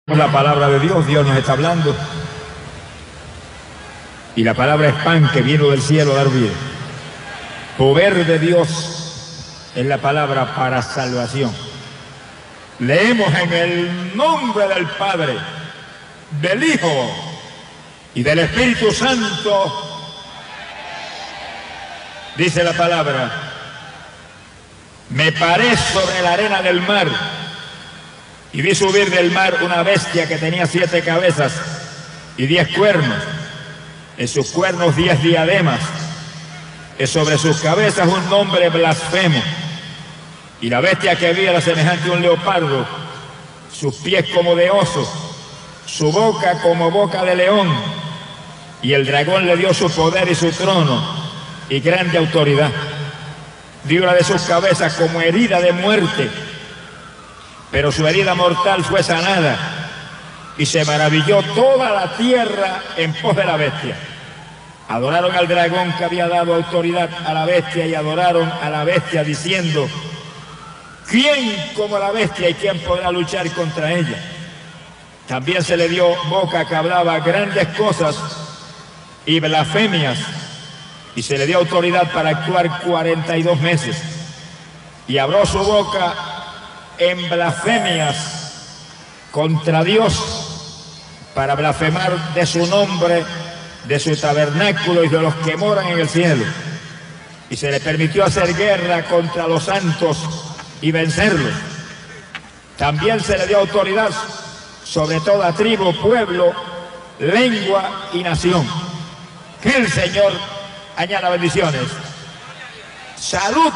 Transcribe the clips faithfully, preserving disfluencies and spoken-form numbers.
La palabra de Dios, Dios nos está hablando. Y la palabra es pan que vino del cielo a dar vida. Poder de Dios es la palabra para salvación. Leemos en el nombre del Padre, del Hijo y del Espíritu Santo. Dice la palabra: me paré sobre la arena del mar y vi subir del mar una bestia que tenía siete cabezas y diez cuernos, en sus cuernos diez diademas, y sobre sus cabezas un nombre blasfemo. Y la bestia que vi era semejante a un leopardo, sus pies como de oso, su boca como boca de león, y el dragón le dio su poder y su trono y grande autoridad. Dio una de sus cabezas como herida de muerte, pero su herida mortal fue sanada, y se maravilló toda la tierra en pos de la bestia. Adoraron al dragón que había dado autoridad a la bestia, y adoraron a la bestia diciendo: ¿quién como la bestia y quién podrá luchar contra ella? También se le dio boca que hablaba grandes cosas y blasfemias, y se le dio autoridad para actuar cuarenta y dos meses. Y abrió su boca en blasfemias contra Dios, para blasfemar de su nombre, de su tabernáculo y de los que moran en el cielo. Y se le permitió hacer guerra contra los santos y vencerlos. También se le dio autoridad sobre toda tribu, pueblo, lengua y nación. Que el Señor añada bendiciones, salud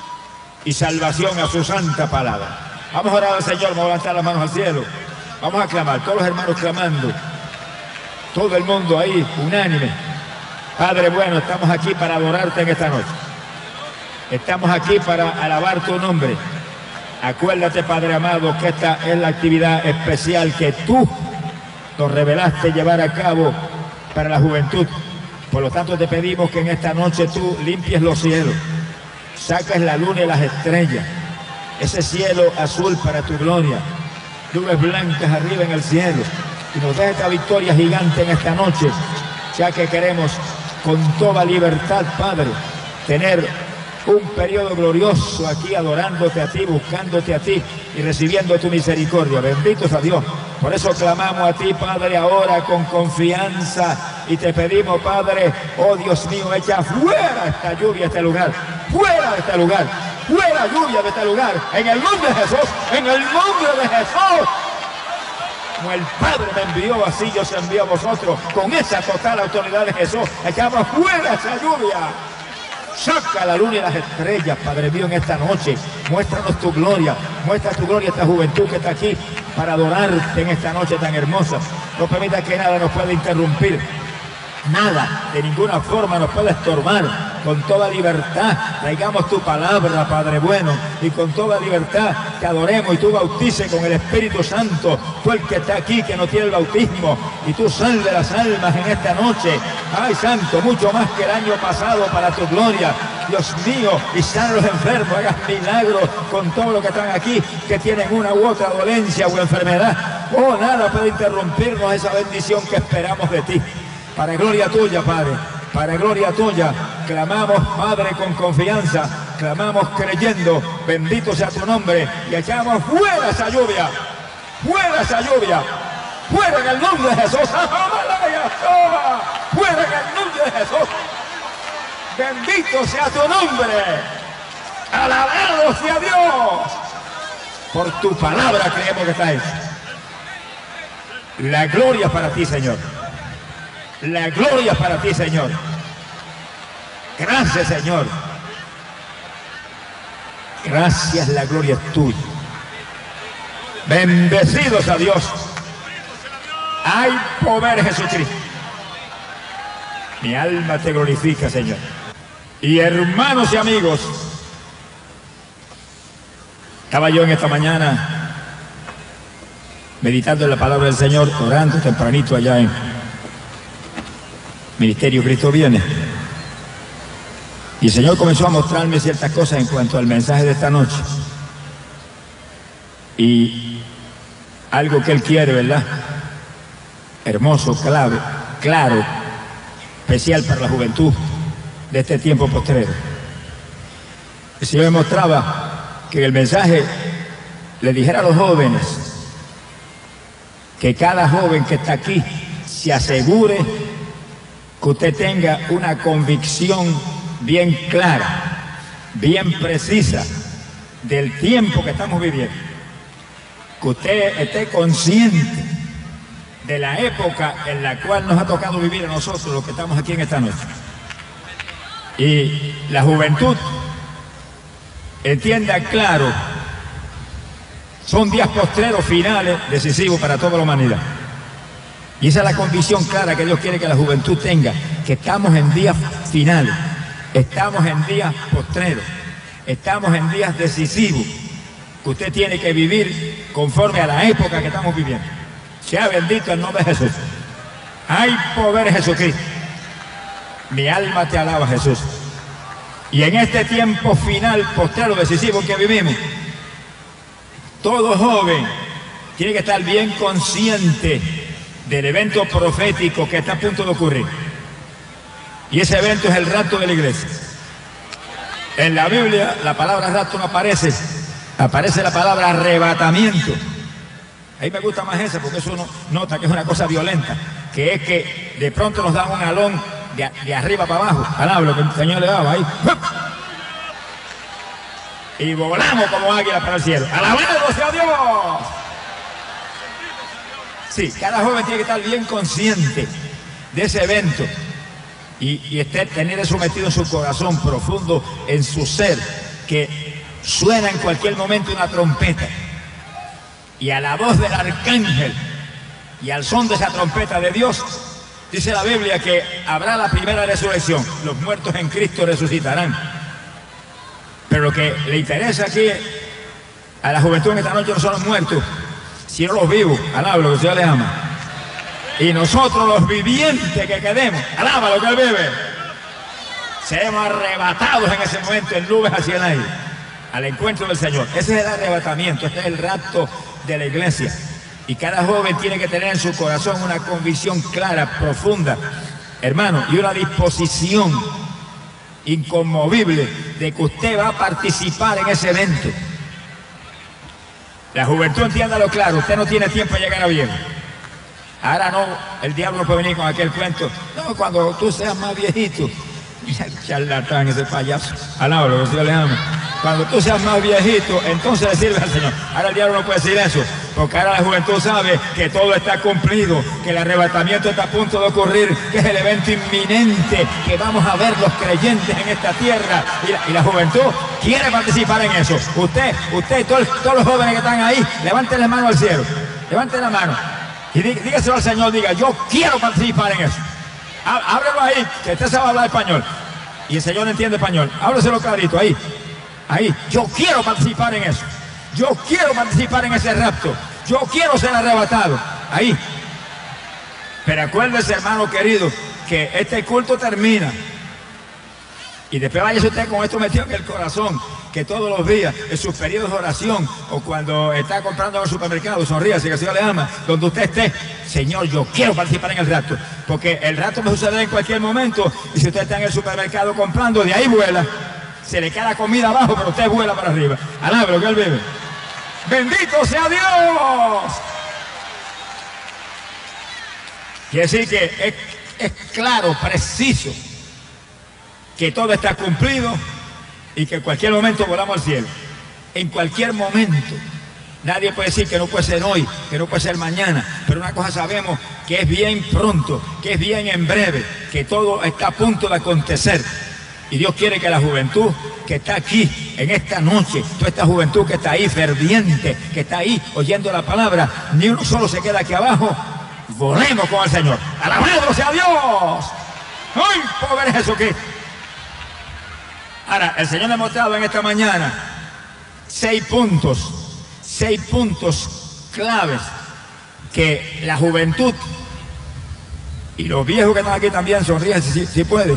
y salvación a su santa palabra. Vamos a orar al Señor, vamos a levantar las manos al cielo, vamos a clamar, todos los hermanos clamando, todo el mundo ahí, unánime. Padre bueno, estamos aquí para adorarte en esta noche, estamos aquí para alabar tu nombre. Acuérdate, Padre amado, que esta es la actividad especial que tú nos revelaste llevar a cabo para la juventud. Por lo tanto, te pedimos que en esta noche tú limpies los cielos, saques la luna y las estrellas, ese cielo azul para tu gloria, nubes blancas arriba en el cielo, y nos des esta victoria gigante en esta noche, ya que queremos con toda libertad, Padre, tener un periodo glorioso aquí adorándote a ti, buscándote a ti y recibiendo tu misericordia. Benditos a Dios. Por eso clamamos a ti, Padre, ahora con confianza, y te pedimos, Padre, oh Dios mío, echa fuera esta lluvia de este lugar, fuera de este lugar, fuera lluvia de este lugar, en el nombre de Jesús, en el nombre de Jesús. Como el Padre me envió, así yo os envío a vosotros, con esa total autoridad de Jesús. Echamos fuera esa lluvia. Saca la luna y las estrellas, Padre mío, en esta noche. Muéstranos tu gloria, muestra tu gloria a esta juventud que está aquí para adorarte en esta noche tan hermosa. No permita que nada nos pueda interrumpir, nada, de ninguna forma nos puede estorbar. Con toda libertad traigamos tu palabra, Padre bueno, y con toda libertad te adoremos, y tú bautices con el Espíritu Santo, tú el que está aquí, que no tiene el bautismo, y tú salve las almas en esta noche. Ay, Santo, mucho más que el año pasado para tu gloria, Dios mío, y sana a los enfermos, hagas milagros con todos los que están aquí, que tienen una u otra dolencia o enfermedad. Oh, nada puede interrumpirnos esa bendición que esperamos de ti. Para gloria tuya, Padre, para gloria tuya, clamamos, Padre, con confianza, clamamos creyendo, bendito sea tu nombre, y echamos fuera esa lluvia, fuera esa lluvia, fuera en el nombre de Jesús, fuera en el nombre de Jesús, bendito sea tu nombre, alabado sea Dios, por tu palabra creemos que está hecha. La gloria para ti, Señor. La gloria para ti, Señor. Gracias, Señor. Gracias, la gloria es tuya. Bendecidos a Dios. Hay poder en Jesucristo. Mi alma te glorifica, Señor. Y hermanos y amigos, estaba yo en esta mañana meditando en la palabra del Señor, orando tempranito allá en Ministerio Cristo Viene, y el Señor comenzó a mostrarme ciertas cosas en cuanto al mensaje de esta noche, y algo que Él quiere, ¿verdad? Hermoso, clave, claro, especial para la juventud de este tiempo postrero. El Señor me mostraba que el mensaje le dijera a los jóvenes que cada joven que está aquí se asegure que usted tenga una convicción bien clara, bien precisa del tiempo que estamos viviendo. Que usted esté consciente de la época en la cual nos ha tocado vivir a nosotros, los que estamos aquí en esta noche. Y la juventud entienda claro, son días postreros finales decisivos para toda la humanidad. Y esa es la convicción clara que Dios quiere que la juventud tenga, que estamos en días finales, estamos en días postreros, estamos en días decisivos, que usted tiene que vivir conforme a la época que estamos viviendo. Sea bendito el nombre de Jesús. Hay poder en Jesucristo. Mi alma te alaba, Jesús. Y en este tiempo final, postrero, decisivo que vivimos, todo joven tiene que estar bien consciente del evento profético que está a punto de ocurrir. Y ese evento es el rapto de la iglesia. En la Biblia la palabra rapto no aparece, aparece la palabra arrebatamiento. Ahí me gusta más esa porque eso uno nota que es una cosa violenta, que es que de pronto nos dan un alón de, de arriba para abajo, alaba lo que el Señor le daba ahí, y volamos como águila para el cielo. ¡Alabado sea Dios! Sí, cada joven tiene que estar bien consciente de ese evento y, y estar, tener eso metido en su corazón profundo, en su ser, que suena en cualquier momento una trompeta. Y a la voz del arcángel y al son de esa trompeta de Dios, dice la Biblia que habrá la primera resurrección. Los muertos en Cristo resucitarán. Pero lo que le interesa aquí a la juventud en esta noche no son los muertos, sino los vivos. Alaba lo que el Señor les ama. Y nosotros los vivientes que quedemos, alaba lo que Él vive, seremos arrebatados en ese momento en nubes hacia el aire, al encuentro del Señor. Ese es el arrebatamiento, este es el rapto de la iglesia. Y cada joven tiene que tener en su corazón una convicción clara, profunda, hermano, y una disposición inconmovible de que usted va a participar en ese evento. La juventud, entiéndalo claro, usted no tiene tiempo de llegar a viejo. Ahora no, el diablo no puede venir con aquel cuento. No, cuando tú seas más viejito, charlatán ese payaso, alaba lo que el Señor le ama. Cuando tú seas más viejito, entonces le sirves al Señor. Ahora el diablo no puede decir eso, porque ahora la juventud sabe que todo está cumplido, que el arrebatamiento está a punto de ocurrir, que es el evento inminente, que vamos a ver los creyentes en esta tierra. Y la, y la juventud quiere participar en eso. Usted, usted y todos, todos los jóvenes que están ahí, levanten la mano al cielo, levanten la mano y dí, dígaselo al Señor, diga, yo quiero participar en eso. Ábrelo ahí, que usted sabe hablar español. Y el Señor entiende español. Ábraselo clarito, ahí. Ahí, yo quiero participar en eso. Yo quiero participar en ese rapto. Yo quiero ser arrebatado. Ahí. Pero acuérdese, hermano querido, que este culto termina. Y después váyase usted con esto metido en el corazón, que todos los días, en sus periodos de oración, o cuando está comprando en el supermercado, sonríase, que el Señor le ama, donde usted esté, Señor, yo quiero participar en el rapto. Porque el rapto me sucederá en cualquier momento. Y si usted está en el supermercado comprando, de ahí vuela. Se le cae la comida abajo, pero usted vuela para arriba. Alabe lo que Él vive. ¡Bendito sea Dios! Quiere decir que es, es claro, preciso, que todo está cumplido y que en cualquier momento volamos al cielo. En cualquier momento. Nadie puede decir que no puede ser hoy, que no puede ser mañana, pero una cosa sabemos, que es bien pronto, que es bien en breve, que todo está a punto de acontecer. Y Dios quiere que la juventud que está aquí en esta noche, toda esta juventud que está ahí ferviente, que está ahí oyendo la palabra, ni uno solo se queda aquí abajo, volemos con el Señor. ¡Alabado sea Dios! ¡Ay, pobre Jesucristo! Ahora, el Señor me ha mostrado en esta mañana seis puntos, seis puntos claves que la juventud y los viejos que están aquí también sonríen si, si pueden.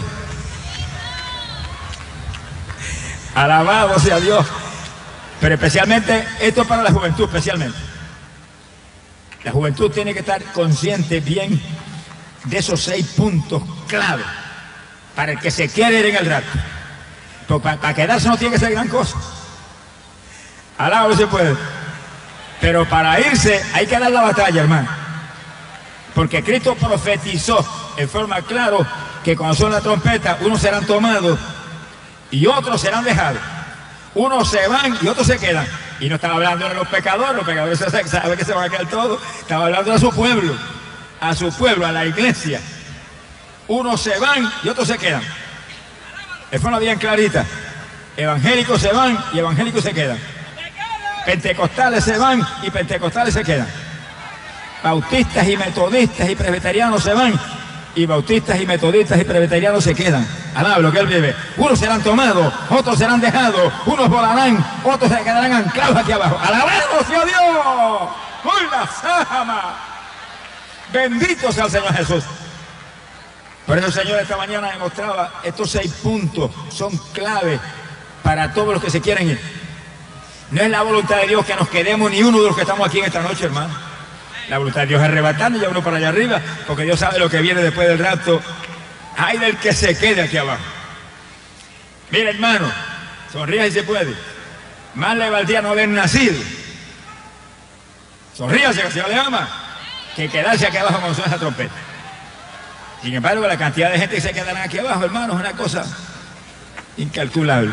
Alabado sea Dios. Pero especialmente, esto es para la juventud especialmente. La juventud tiene que estar consciente bien de esos seis puntos clave para el que se quiere ir en el rapto. Porque para, para quedarse no tiene que ser gran cosa. Alaba no se puede. Pero para irse hay que dar la batalla, hermano. Porque Cristo profetizó en forma clara que cuando suena la trompeta, unos serán tomados y otros serán dejados. Unos se van y otros se quedan. Y no estaba hablando de los pecadores, los pecadores saben que se van a quedar todos. Estaba hablando a su pueblo, a su pueblo, a la iglesia. Unos se van y otros se quedan. Es forma bien clarita. Evangélicos se van y evangélicos se quedan. Pentecostales se van y pentecostales se quedan. Bautistas y metodistas y presbiterianos se van y bautistas y metodistas y presbiterianos se quedan. Alaba lo que él vive. Unos serán tomados, otros serán dejados, unos volarán, otros se quedarán anclados aquí abajo. ¡Alabado sea Dios! ¡Uy, la sama! Bendito sea el Señor Jesús. Por eso el Señor esta mañana demostraba estos seis puntos son clave para todos los que se quieren ir. No es la voluntad de Dios que nos quedemos ni uno de los que estamos aquí en esta noche, hermano. La voluntad de Dios es arrebatarnos y ya uno para allá arriba, porque Dios sabe lo que viene después del rapto. Ay del que se quede aquí abajo. Mira, hermano, sonríe si se puede. Más le valdría no haber nacido. Sonríase que el Señor le ama, que quedarse aquí abajo cuando suena esa trompeta. Sin embargo, la cantidad de gente que se quedará aquí abajo, hermano, es una cosa incalculable.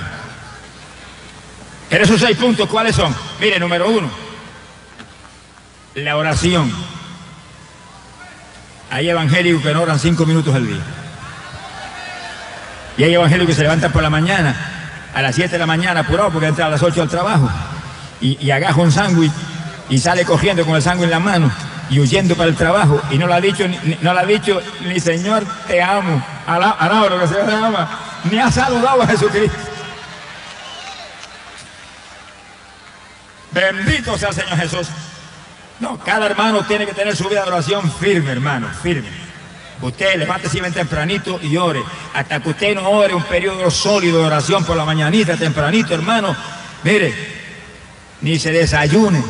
Pero esos seis puntos, ¿cuáles son? Mire, número uno, la oración. Hay evangélicos que no oran cinco minutos al día. Y hay evangélicos que se levantan por la mañana, a las siete de la mañana, apurado porque entra a las ocho al trabajo, y, y agaja un sándwich y sale corriendo con el sándwich en la mano y huyendo para el trabajo, y no le ha dicho ni, no le ha dicho ni Señor te amo, alaba lo que el Señor te ama, ni ha saludado a Jesucristo. Bendito sea el Señor Jesús. No, cada hermano tiene que tener su vida de oración firme, hermano, firme. Usted levántese bien tempranito y ore. Hasta que usted no ore un periodo sólido de oración por la mañanita, tempranito, hermano, mire, ni se desayune.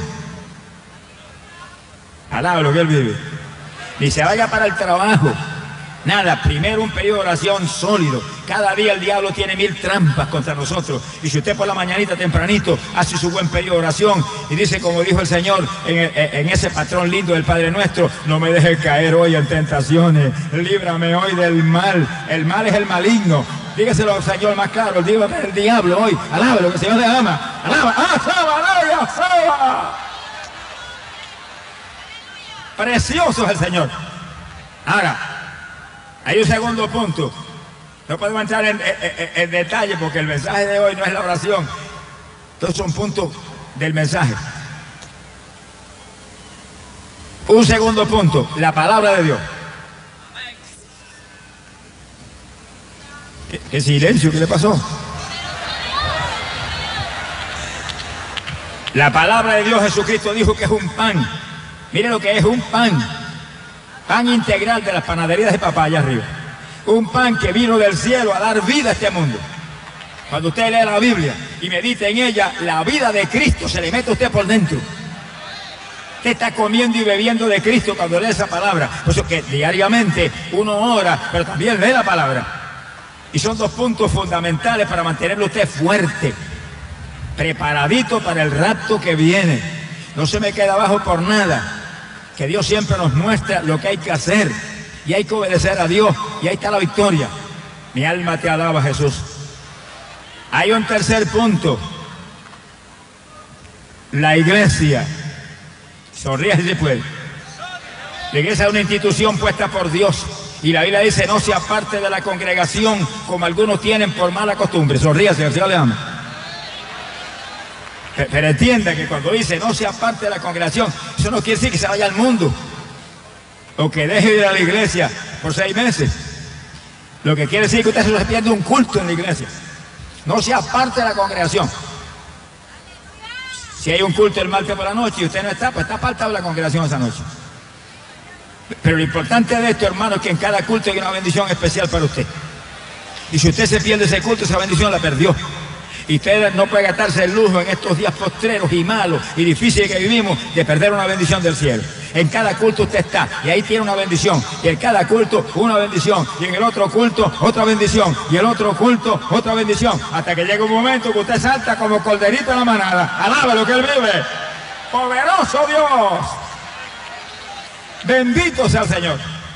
Alaba lo que él vive. Ni se vaya para el trabajo. Nada, primero un periodo de oración sólido. Cada día el diablo tiene mil trampas contra nosotros. Y si usted por la mañanita tempranito hace su buen periodo de oración y dice, como dijo el Señor en, en ese patrón lindo del Padre Nuestro, no me dejes caer hoy en tentaciones, líbrame hoy del mal. El mal es el maligno. Dígaselo al Señor más claro, dígame el diablo hoy. Alaba lo que el Señor le ama. Alaba, ¡ah, saba, alaba, saba! Precioso es el Señor. Ahora, hay un segundo punto. No podemos entrar en, en, en, en detalle porque el mensaje de hoy no es la oración. Estos son puntos del mensaje. Un segundo punto, la palabra de Dios. ¿Qué, qué silencio? ¿Qué le pasó? La palabra de Dios, Jesucristo dijo que es un pan. Mire lo que es un pan. Pan integral de las panaderías de papá allá arriba. Un pan que vino del cielo a dar vida a este mundo. Cuando usted lee la Biblia y medita en ella, la vida de Cristo se le mete a usted por dentro. Usted está comiendo y bebiendo de Cristo cuando lee esa palabra. Por eso que diariamente uno ora, pero también lee la palabra. Y son dos puntos fundamentales para mantenerlo usted fuerte, preparadito para el rapto que viene. No se me queda abajo por nada. Que Dios siempre nos muestra lo que hay que hacer. Y hay que obedecer a Dios. Y ahí está la victoria. Mi alma te alaba, Jesús. Hay un tercer punto. La iglesia. Sonríe si se puede. La iglesia es una institución puesta por Dios. Y la Biblia dice, no se aparte de la congregación como algunos tienen por mala costumbre. Sonríe, si el Señor le ama. Pero entienda que cuando dice no sea parte de la congregación, eso no quiere decir que se vaya al mundo o que deje de ir a la iglesia por seis meses. Lo que quiere decir que usted se pierde un culto en la iglesia. No sea parte de la congregación. Si hay un culto el martes por la noche y usted no está, pues está apartado de la congregación esa noche. Pero lo importante de esto, hermano, es que en cada culto hay una bendición especial para usted. Y si usted se pierde ese culto, esa bendición la perdió. Y usted no puede gastarse el lujo en estos días postreros y malos y difíciles que vivimos de perder una bendición del cielo. En cada culto usted está y ahí tiene una bendición. Y en cada culto una bendición. Y en el otro culto otra bendición. Y el otro culto otra bendición. Hasta que llega un momento que usted salta como corderito en la manada. Alabe lo que Él vive. Poderoso Dios. Bendito sea el Señor.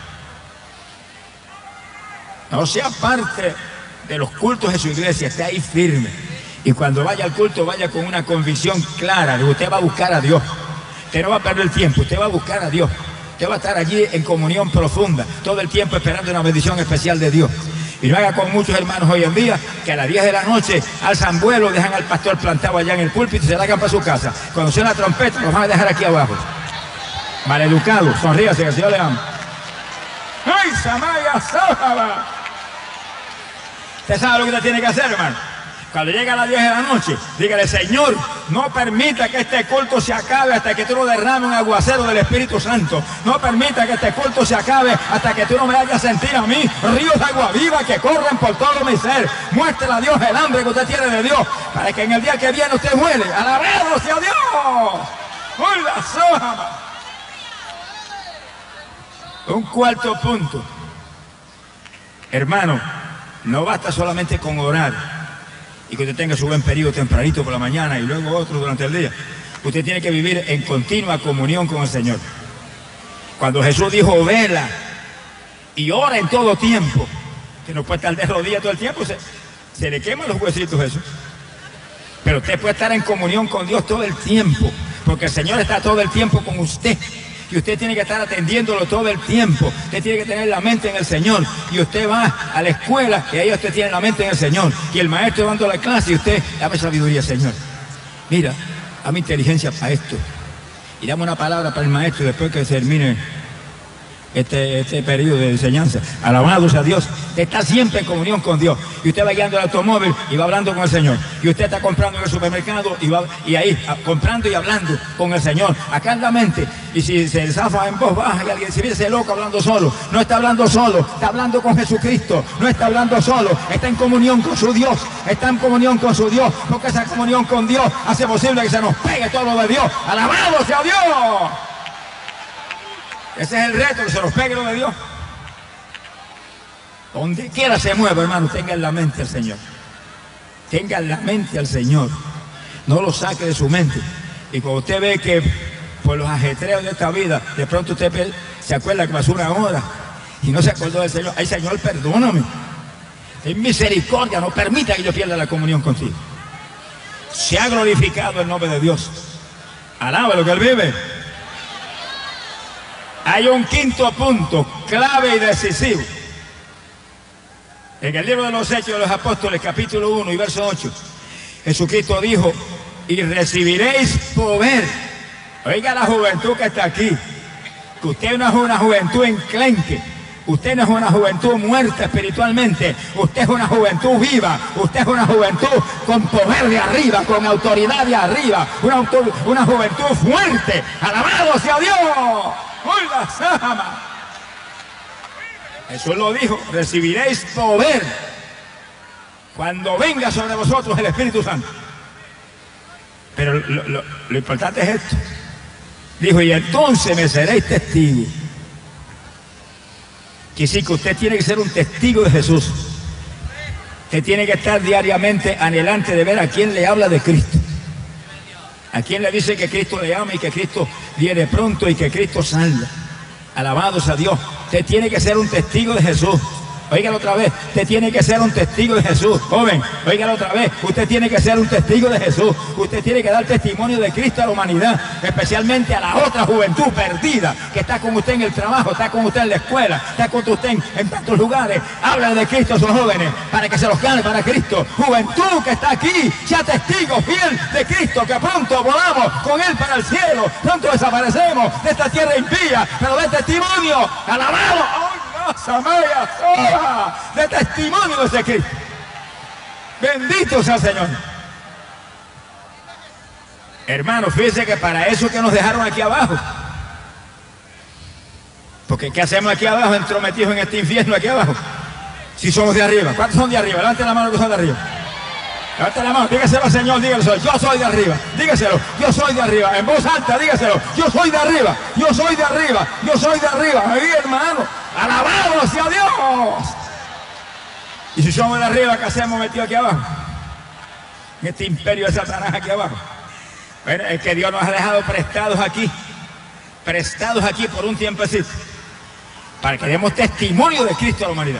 No sea parte de los cultos de su iglesia, esté ahí firme. Y cuando vaya al culto, vaya con una convicción clara de que usted va a buscar a Dios. Usted no va a perder el tiempo, usted va a buscar a Dios. Usted va a estar allí en comunión profunda, todo el tiempo esperando una bendición especial de Dios. Y no haga con muchos hermanos hoy en día que a las diez de la noche alzan vuelo, dejan al pastor plantado allá en el púlpito y se largan para su casa. Cuando suena la trompeta, los van a dejar aquí abajo. Maleducados, sonríase que el Señor le ama. ¡Ay, Samaya Sábaba! Usted sabe lo que usted tiene que hacer, hermano. Cuando llega a las diez de la noche, dígale: Señor, no permita que este culto se acabe hasta que tú no derrames un aguacero del Espíritu Santo. No permita que este culto se acabe hasta que tú no me hagas sentir a mí ríos de agua viva que corren por todo mi ser. Muéstrele a Dios el hambre que usted tiene de Dios, para que en el día que viene usted muere. ¡Alabado sea Dios! ¡Uy, la soja! Un cuarto punto. Hermano, no basta solamente con orar y que usted tenga su buen periodo tempranito por la mañana y luego otro durante el día. Usted tiene que vivir en continua comunión con el Señor. Cuando Jesús dijo: vela y ora en todo tiempo, que no puede estar de rodillas todo el tiempo, se, se le queman los huesitos eso. Pero usted puede estar en comunión con Dios todo el tiempo, porque el Señor está todo el tiempo con usted. Y usted tiene que estar atendiéndolo todo el tiempo. Usted tiene que tener la mente en el Señor. Y usted va a la escuela y ahí usted tiene la mente en el Señor. Y el maestro dando la clase y usted: dame sabiduría, Señor. Mira, dame inteligencia para esto. Y dame una palabra para el maestro después que termine este, este periodo de enseñanza. Alabado sea Dios. Usted está siempre en comunión con Dios. Y usted va guiando el automóvil y va hablando con el Señor. Y usted está comprando en el supermercado y va y ahí a, comprando y hablando con el Señor. Acá en la mente. Y si se zafa en voz baja y alguien se viene loco hablando solo, no está hablando solo, está hablando con Jesucristo. No está hablando solo, está en comunión con su Dios. Está en comunión con su Dios, porque esa comunión con Dios hace posible que se nos pegue todo lo de Dios. ¡Alabado sea Dios! Ese es el reto, que se nos pegue lo de Dios. Donde quiera se mueva, hermano, tenga en la mente al Señor. Tenga en la mente al Señor. No lo saque de su mente. Y cuando usted ve que por los ajetreos de esta vida, de pronto usted se acuerda que pasó una hora y no se acordó del Señor. Ay, Señor, perdóname. Ten misericordia, no permita que yo pierda la comunión contigo. Se ha glorificado el nombre de Dios. Alaba lo que Él vive. Hay un quinto punto, clave y decisivo. En el libro de los Hechos de los Apóstoles, capítulo uno y verso ocho, Jesucristo dijo: y recibiréis poder. Oiga la juventud que está aquí, que usted no es una juventud enclenque, usted no es una juventud muerta espiritualmente, usted es una juventud viva, usted es una juventud con poder de arriba, con autoridad de arriba, una, una juventud fuerte. Alabado sea Dios. ¡Uy, la sama! Jesús lo dijo: recibiréis poder cuando venga sobre vosotros el Espíritu Santo. Pero lo, lo, lo importante es esto. Dijo: y entonces me seréis testigos. Que sí, que usted tiene que ser un testigo de Jesús. Usted tiene que estar diariamente anhelante de ver a quién le habla de Cristo. A quién le dice que Cristo le ama y que Cristo viene pronto y que Cristo salga. Alabados a Dios. Usted tiene que ser un testigo de Jesús. Óigalo otra vez, usted tiene que ser un testigo de Jesús. Joven, óigalo otra vez, usted tiene que ser un testigo de Jesús. Usted tiene que dar testimonio de Cristo a la humanidad, especialmente a la otra juventud perdida que está con usted en el trabajo, está con usted en la escuela, está con usted en, en tantos lugares. Habla de Cristo a sus jóvenes para que se los gane para Cristo. Juventud que está aquí, sea testigo fiel de Cristo, que pronto volamos con Él para el cielo, pronto desaparecemos de esta tierra impía, pero de testimonio. Alabado Samaya, soja, de testimonio de ese Cristo. Bendito sea el Señor. Hermanos, fíjense que para eso que nos dejaron aquí abajo. Porque ¿qué hacemos aquí abajo, entrometidos en este infierno aquí abajo? Si somos de arriba. ¿Cuántos son de arriba? Levanten la mano que son de arriba. Levante la mano, dígaselo al Señor, dígaselo, yo soy de arriba, dígaselo, yo soy de arriba, en voz alta, dígaselo, yo soy de arriba, yo soy de arriba, yo soy de arriba, ahí hermano, alabado sea Dios. Y si somos de arriba, ¿qué hacemos metido aquí abajo? En este imperio de Satanás aquí abajo. Bueno, es que Dios nos ha dejado prestados aquí, prestados aquí por un tiempecito, para que demos testimonio de Cristo a la humanidad.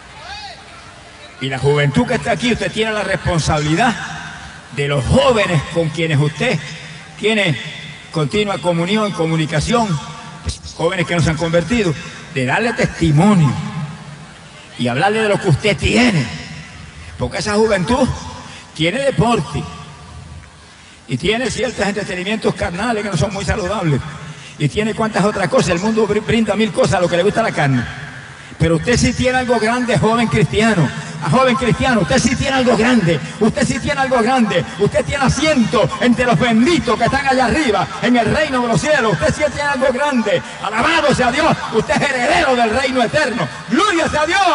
Y la juventud que está aquí, usted tiene la responsabilidad de los jóvenes con quienes usted tiene continua comunión, comunicación, pues, jóvenes que no se han convertido, de darle testimonio y hablarle de lo que usted tiene. Porque esa juventud tiene deporte y tiene ciertos entretenimientos carnales que no son muy saludables. Y tiene cuantas otras cosas. El mundo brinda mil cosas a lo que le gusta la carne. Pero usted sí tiene algo grande, joven cristiano. A joven cristiano, usted sí tiene algo grande, usted sí tiene algo grande, usted tiene asiento entre los benditos que están allá arriba, en el reino de los cielos, usted sí tiene algo grande, alabado sea Dios, usted es heredero del reino eterno, gloria sea Dios.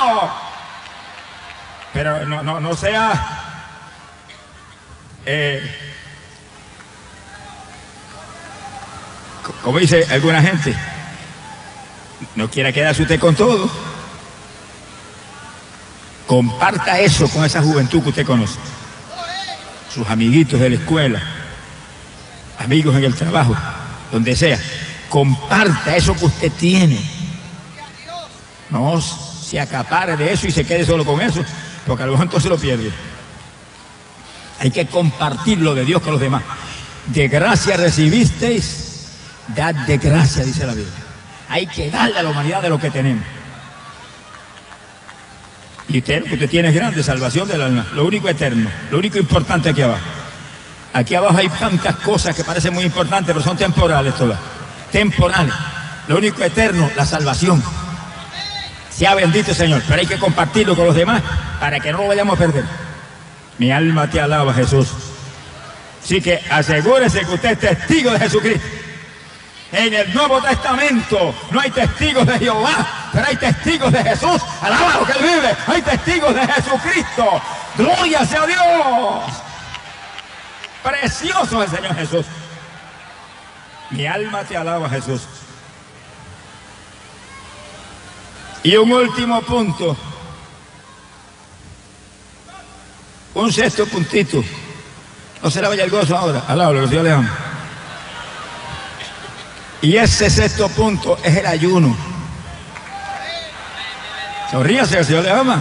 Pero no, no, no sea, eh, como dice alguna gente, no quiera quedarse usted con todo. Comparta eso con esa juventud que usted conoce. Sus amiguitos de la escuela, amigos en el trabajo, donde sea. Comparta eso que usted tiene. No se acapare de eso y se quede solo con eso, porque a lo mejor entonces lo pierde. Hay que compartir lo de Dios con los demás. De gracia recibisteis, dad de gracia, dice la Biblia. Hay que darle a la humanidad de lo que tenemos. Y usted, lo que usted tiene es grande, salvación del alma, lo único eterno, lo único importante aquí abajo. Aquí abajo hay tantas cosas que parecen muy importantes, pero son temporales todas, temporales. Lo único eterno, la salvación. Sea bendito Señor, pero hay que compartirlo con los demás para que no lo vayamos a perder. Mi alma te alaba, Jesús. Así que asegúrese que usted es testigo de Jesucristo. En el Nuevo Testamento no hay testigos de Jehová, pero hay testigos de Jesús. Alaba lo que Él vive. Hay testigos de Jesucristo. Gloria sea Dios. Precioso es el Señor Jesús. Mi alma te alaba, Jesús. Y un último punto. Un sexto puntito. No se le vaya el gozo ahora. Alaba lo que el Señor le ama. Y ese sexto punto es el ayuno. Sonríase, el Señor le ama.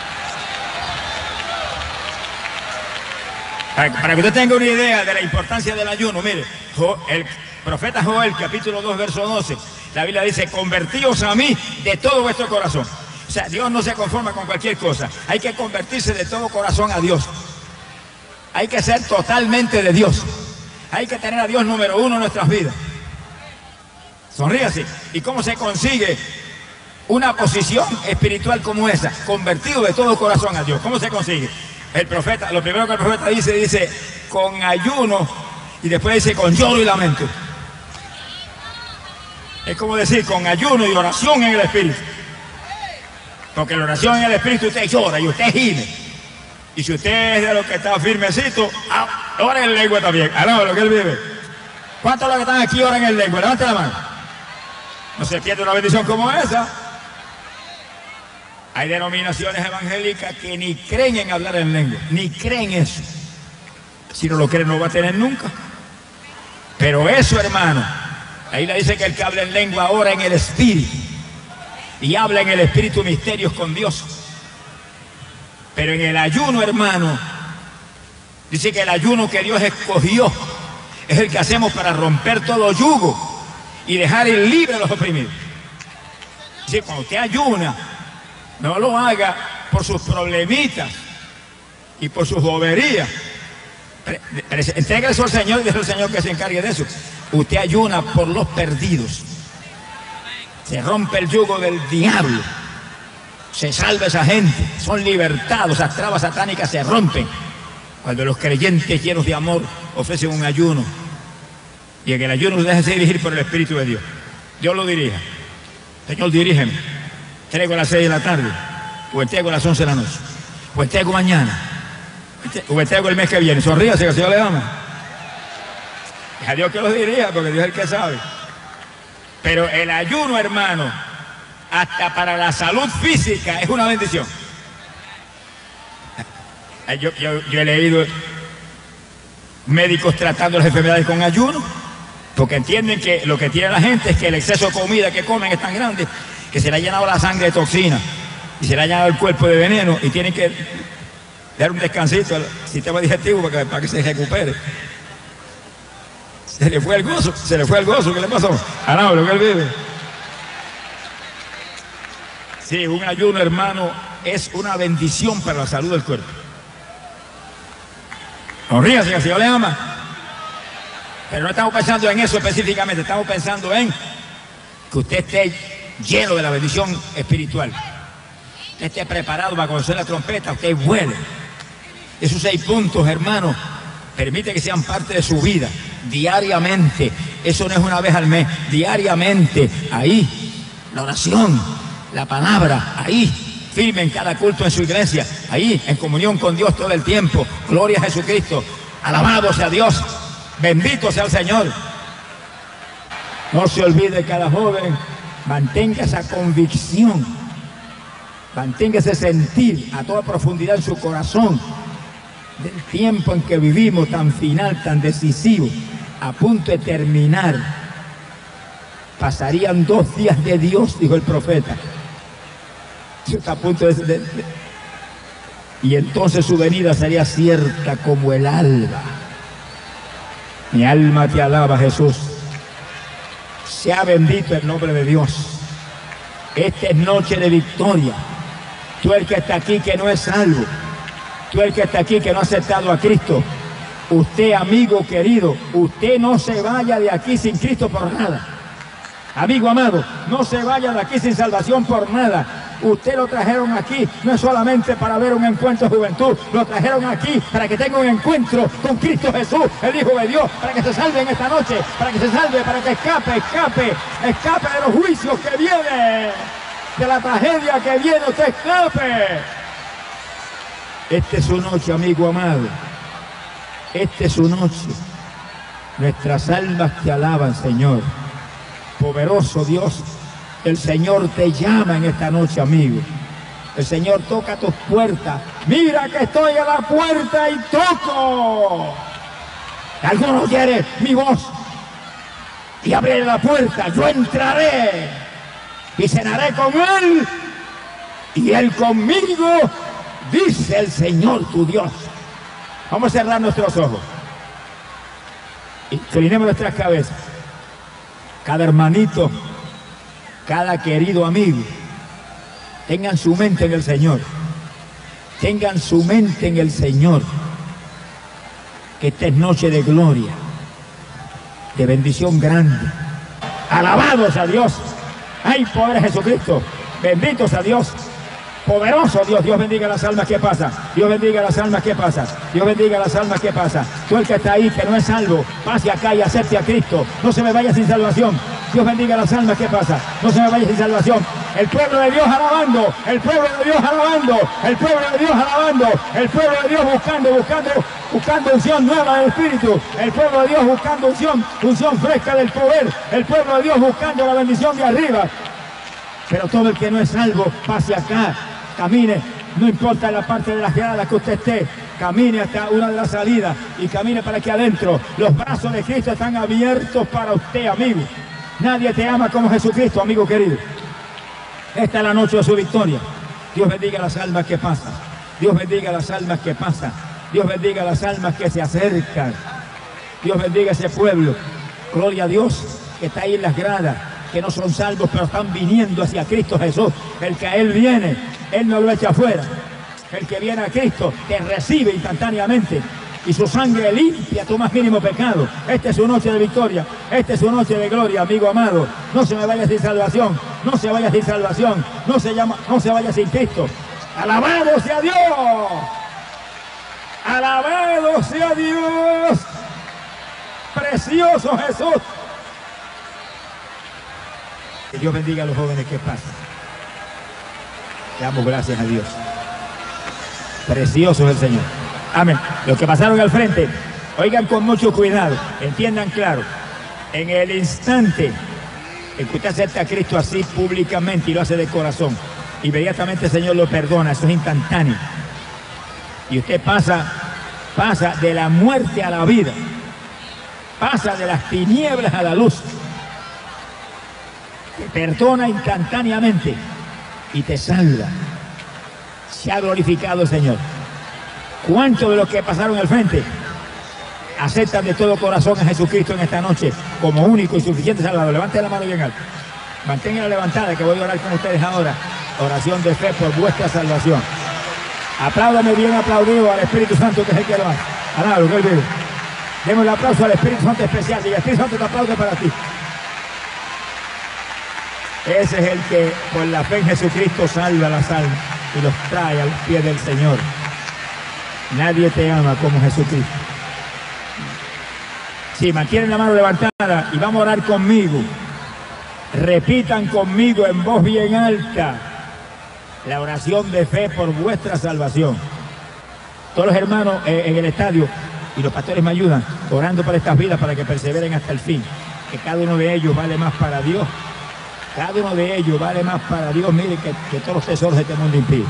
Para, para que usted tenga una idea de la importancia del ayuno, mire, el profeta Joel, capítulo dos, verso doce, la Biblia dice, convertíos a mí de todo vuestro corazón. O sea, Dios no se conforma con cualquier cosa. Hay que convertirse de todo corazón a Dios. Hay que ser totalmente de Dios. Hay que tener a Dios número uno en nuestras vidas. Sonríase. ¿Y cómo se consigue una posición espiritual como esa? Convertido de todo corazón a Dios. ¿Cómo se consigue? El profeta, lo primero que el profeta dice, dice con ayuno y después dice con lloro y lamento. Es como decir con ayuno y oración en el espíritu. Porque la oración en el espíritu usted llora y usted gime. Y si usted es de los que está firmecito, ora en lengua también. Alaba lo que Él vive. ¿Cuántos de los que están aquí oran en lengua? Levante la mano. No se pierde una bendición como esa. Hay denominaciones evangélicas que ni creen en hablar en lengua, ni creen eso. Si no lo creen, no va a tener nunca. Pero eso, hermano, ahí le dice que el que habla en lengua ora en el espíritu y habla en el espíritu misterios con Dios. Pero en el ayuno, hermano, dice que el ayuno que Dios escogió es el que hacemos para romper todo yugo y dejar en libre a los oprimidos. Dice, cuando usted ayuna, no lo haga por sus problemitas y por sus boberías. Entregue eso al Señor y deje al Señor que se encargue de eso. Usted ayuna por los perdidos. Se rompe el yugo del diablo. Se salva esa gente. Son libertados. Esas trabas satánicas se rompen cuando los creyentes llenos de amor ofrecen un ayuno. Y en el ayuno déjese dirigir por el Espíritu de Dios. Dios lo dirija. Señor, dirígeme. Entrego a las seis de la tarde. O entrego a las once de la noche. O entrego mañana. Ubetego el mes que viene, sonríase que el Señor le ama. Es a Dios que lo diría, porque Dios es el que sabe. Pero el ayuno, hermano, hasta para la salud física es una bendición. Yo, yo, yo he leído médicos tratando las enfermedades con ayuno, porque entienden que lo que tiene la gente es que el exceso de comida que comen es tan grande que se le ha llenado la sangre de toxinas y se le ha llenado el cuerpo de veneno y tienen que dar un descansito al sistema digestivo para que, para que se recupere. Se le fue el gozo, se le fue el gozo, ¿qué le pasó? Ah, no, lo que él vive. Sí, un ayuno, hermano, es una bendición para la salud del cuerpo. Sonríase que el Señor le ama. Pero no estamos pensando en eso específicamente, estamos pensando en que usted esté lleno de la bendición espiritual. Usted esté preparado para conocer la trompeta, usted vuele. Esos seis puntos, hermano, permite que sean parte de su vida, diariamente. Eso no es una vez al mes, diariamente. Ahí, la oración, la palabra, ahí, firme en cada culto en su iglesia, ahí, en comunión con Dios todo el tiempo. Gloria a Jesucristo, alabado sea Dios, bendito sea el Señor. No se olvide, cada joven, mantenga esa convicción, mantenga ese sentir a toda profundidad en su corazón del tiempo en que vivimos, tan final, tan decisivo, a punto de terminar. Pasarían dos días de Dios, dijo el profeta. Está a punto de, de, de, y entonces su venida sería cierta como el alba. Mi alma te alaba, Jesús. Sea bendito el nombre de Dios. Esta es noche de victoria. Tú el que está aquí que no es salvo, tú el que está aquí que no ha aceptado a Cristo, usted, amigo querido, usted no se vaya de aquí sin Cristo por nada. Amigo amado, no se vaya de aquí sin salvación por nada. Usted lo trajeron aquí no es solamente para ver un encuentro de juventud, lo trajeron aquí para que tenga un encuentro con Cristo Jesús, el Hijo de Dios, para que se salve en esta noche, para que se salve, para que escape, escape, escape de los juicios que vienen, de la tragedia que viene, usted escape. Esta es su noche, amigo amado, esta es su noche. Nuestras almas te alaban, Señor. Poderoso Dios, el Señor te llama en esta noche, amigo. El Señor toca tus puertas. Mira que estoy a la puerta y toco. Alguno quiere mi voz y abriré la puerta. Yo entraré y cenaré con él y él conmigo, dice el Señor tu Dios. Vamos a cerrar nuestros ojos. Inclinemos nuestras cabezas. Cada hermanito, cada querido amigo, tengan su mente en el Señor. Tengan su mente en el Señor. Que esta es noche de gloria, de bendición grande. Alabados a Dios. ¡Ay, poder Jesucristo! Benditos a Dios. Poderoso Dios. Dios bendiga las almas que pasan. Dios bendiga las almas que pasan. Dios bendiga las almas que pasan. Tú el que está ahí, que no es salvo, pase acá y acepte a Cristo. No se me vaya sin salvación. Dios bendiga las almas que pasan. No se me vaya sin salvación. El pueblo de Dios alabando. El pueblo de Dios alabando. El pueblo de Dios alabando. El pueblo de Dios buscando, buscando, buscando unción nueva del Espíritu. El pueblo de Dios buscando unción, unción fresca del poder. El pueblo de Dios buscando la bendición de arriba. Pero todo el que no es salvo, pase acá. Camine, no importa la parte de las gradas que usted esté, camine hasta una de las salidas y camine para aquí adentro. Los brazos de Cristo están abiertos para usted, amigo. Nadie te ama como Jesucristo, amigo querido. Esta es la noche de su victoria. Dios bendiga las almas que pasan. Dios bendiga las almas que pasan. Dios bendiga las almas que se acercan. Dios bendiga ese pueblo. Gloria a Dios que está ahí en las gradas, que no son salvos, pero están viniendo hacia Cristo Jesús. El que a Él viene, Él no lo echa afuera. El que viene a Cristo te recibe instantáneamente y su sangre limpia tu más mínimo pecado. Esta es su noche de victoria, esta es su noche de gloria, amigo amado. No se me vaya sin salvación, no se vaya sin salvación, no se, llama, no se vaya sin Cristo. ¡Alabado sea Dios! ¡Alabado sea Dios! ¡Precioso Jesús! Que Dios bendiga a los jóvenes que pasan. Le damos gracias a Dios. Precioso es el Señor. Amén. Los que pasaron al frente, oigan con mucho cuidado, entiendan claro. En el instante en que usted acepta a Cristo así públicamente y lo hace de corazón, inmediatamente el Señor lo perdona, eso es instantáneo. Y usted pasa, pasa de la muerte a la vida, pasa de las tinieblas a la luz, te perdona instantáneamente y te salva. Se ha glorificado el Señor. ¿Cuántos de los que pasaron al frente aceptan de todo corazón a Jesucristo en esta noche como único y suficiente Salvador? Levanten la mano bien alta. Manténganla levantada, que voy a orar con ustedes ahora. Oración de fe por vuestra salvación. Apláudame bien aplaudido al Espíritu Santo, que es el que lo hace. Alábalo, que él vive. Demos el aplauso al Espíritu Santo especial. Diga, Espíritu Santo, te aplaude para ti. Ese es el que por la fe en Jesucristo salva a las almas y los trae a los pies del Señor. Nadie te ama como Jesucristo. Si mantienen la mano levantada y vamos a orar conmigo, repitan conmigo en voz bien alta la oración de fe por vuestra salvación. Todos los hermanos eh, en el estadio y los pastores me ayudan orando por estas vidas para que perseveren hasta el fin, que cada uno de ellos vale más para Dios. Cada uno de ellos vale más para Dios, mire, que, que todos los tesoros de este mundo impío.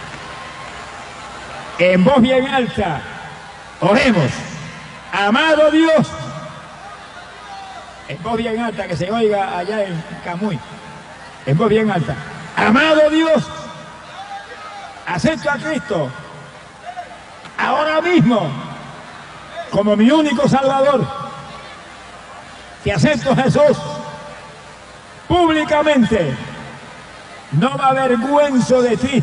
En voz bien alta, oremos. Amado Dios, en voz bien alta, que se oiga allá en Camuy, en voz bien alta. Amado Dios, acepto a Cristo ahora mismo como mi único Salvador. Te acepto, Jesús, públicamente. No me avergüenzo de ti.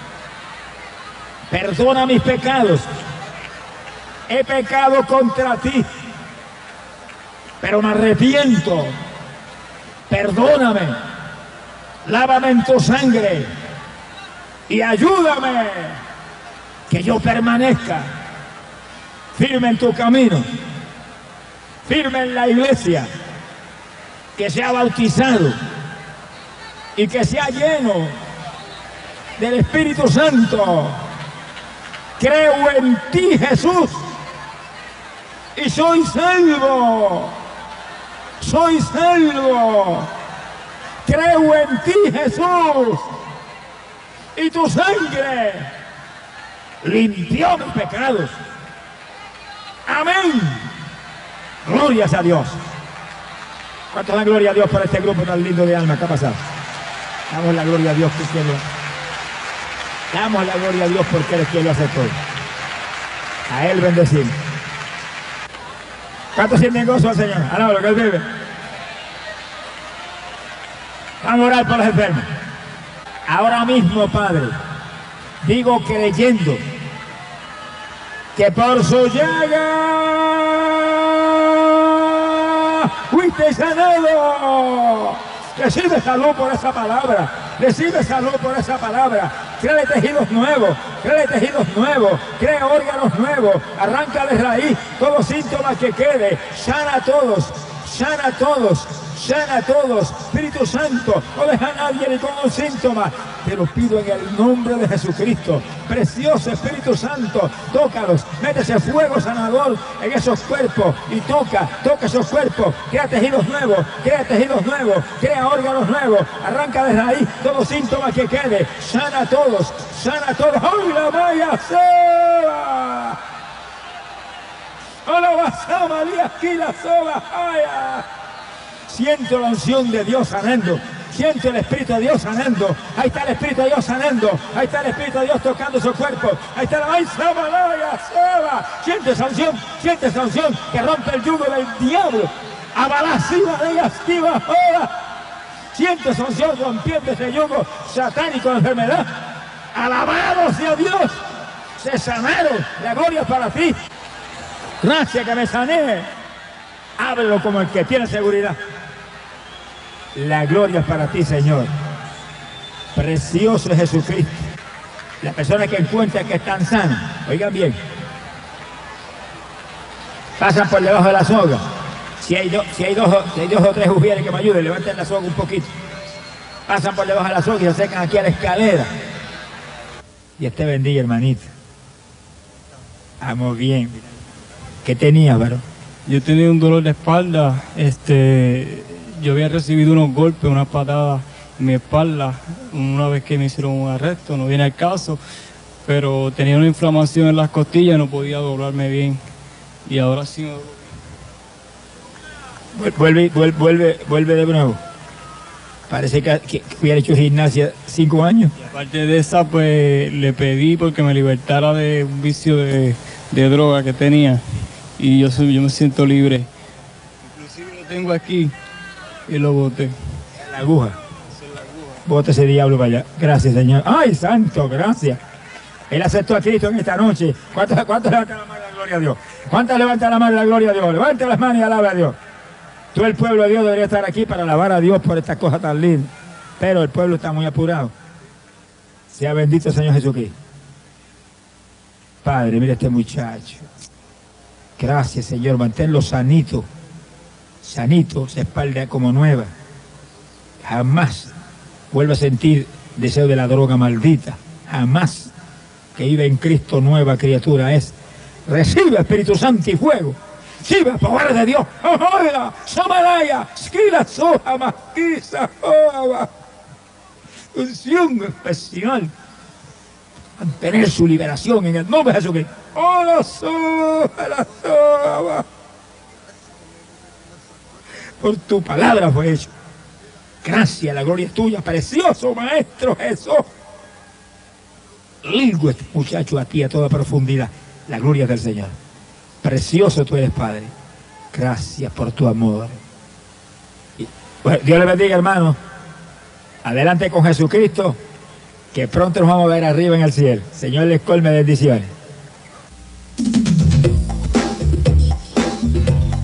Perdona mis pecados. He pecado contra ti, pero me arrepiento. Perdóname. Lávame en tu sangre y ayúdame que yo permanezca firme en tu camino, firme en la iglesia, que sea bautizado y que sea lleno del Espíritu Santo. Creo en ti, Jesús, y soy salvo. Soy salvo. Creo en ti, Jesús, y tu sangre limpió mis pecados. Amén. Glorias a Dios. ¿Cuánto dan gloria a Dios por este grupo tan lindo de alma? ¿Qué ha pasado? Damos la gloria a Dios porque lo... Damos la gloria a Dios porque Él es quien lo hace todo. A Él bendecimos. ¿Cuántos sienten gozo al Señor? Alábalo, que Él vive. Vamos a orar por los enfermos. Ahora mismo, Padre, digo creyendo que por su llaga fuiste sanado. Recibe salud por esa palabra. Recibe salud por esa palabra. Créale tejidos nuevos. Créale tejidos nuevos. Crea órganos nuevos. Arranca de raíz todo síntoma que quede. Sana a todos. Sana a todos. Sana a todos. Espíritu Santo, no deja a nadie ni con un síntoma. Te lo pido en el nombre de Jesucristo. Precioso Espíritu Santo, tócalos. Métese fuego sanador en esos cuerpos y toca, toca esos cuerpos. Crea tejidos nuevos, crea tejidos nuevos, crea órganos nuevos. Arranca de raíz todo síntoma que quede. Sana a todos, sana a todos. ¡Ay, la maya soba! ¡Hola, basama, aquí la soba! ¡Ay! Siento la unción de Dios sanando. Siento el Espíritu de Dios sanando. Ahí está el Espíritu de Dios sanando. Ahí está el Espíritu de Dios tocando su cuerpo. Ahí está la maíz, siente esa unción. Siente esa unción que rompe el yugo del diablo. Abalasiva de esquiva ahora. Siente esa unción rompiendo ese yugo satánico de enfermedad. Alabado sea Dios. Se sanaron. La gloria es para ti. Gracias que me sané. Háblelo como el que tiene seguridad. La gloria es para ti, Señor. Precioso es Jesucristo. Las personas que encuentran que están sanas, oigan bien, pasan por debajo de la soga. Si hay, do, si hay, dos, si hay dos o tres ujieres que me ayuden, levanten la soga un poquito. Pasan por debajo de la soga y se acercan aquí a la escalera. Y este bendiga, hermanito. Vamos bien. ¿Qué tenías, varón? Yo tenía un dolor de espalda, este, yo había recibido unos golpes, unas patadas en mi espalda una vez que me hicieron un arresto, no viene al caso, pero tenía una inflamación en las costillas, no podía doblarme bien y ahora sí me doblo bien. Vuelve, vuelve, vuelve, vuelve de nuevo. Parece que, que hubiera hecho gimnasia cinco años. Y aparte de esa, pues le pedí porque me libertara de un vicio de, de droga que tenía y yo, soy, yo me siento libre. Inclusive lo tengo aquí y lo boté. La aguja. Bote ese diablo para allá. Gracias, Señor. ¡Ay, santo! Gracias. Él aceptó a Cristo en esta noche. ¿Cuántos, cuántos levantan la mano y la gloria a Dios? ¿Cuántos levantan la mano y la gloria a Dios? Levanta las manos y alaba a Dios. Todo el pueblo de Dios debería estar aquí para alabar a Dios por estas cosas tan lindas. Pero el pueblo está muy apurado. Sea bendito el Señor Jesucristo. Padre, mira este muchacho. Gracias, Señor. Manténlo sanito. Sanito, esa espalda como nueva. Jamás vuelva a sentir deseo de la droga maldita. Jamás. Que vive en Cristo, nueva criatura es. Recibe Espíritu Santo y fuego. Recibe poder de Dios. ¡Ojalá! ¡Samalaya! ¡Skila soja masquiza! ¡Ojalá! Unción especial. Mantener su liberación en el nombre de Jesucristo. ¡Hola, soja! ¡Soja! Por tu palabra fue hecho. Gracias, la gloria es tuya, precioso Maestro Jesús. Ligo este muchacho a ti a toda profundidad. La gloria del Señor. Precioso tú eres, Padre. Gracias por tu amor. Y, bueno, Dios le bendiga, hermano. Adelante con Jesucristo, que pronto nos vamos a ver arriba en el cielo. Señor les colme bendiciones.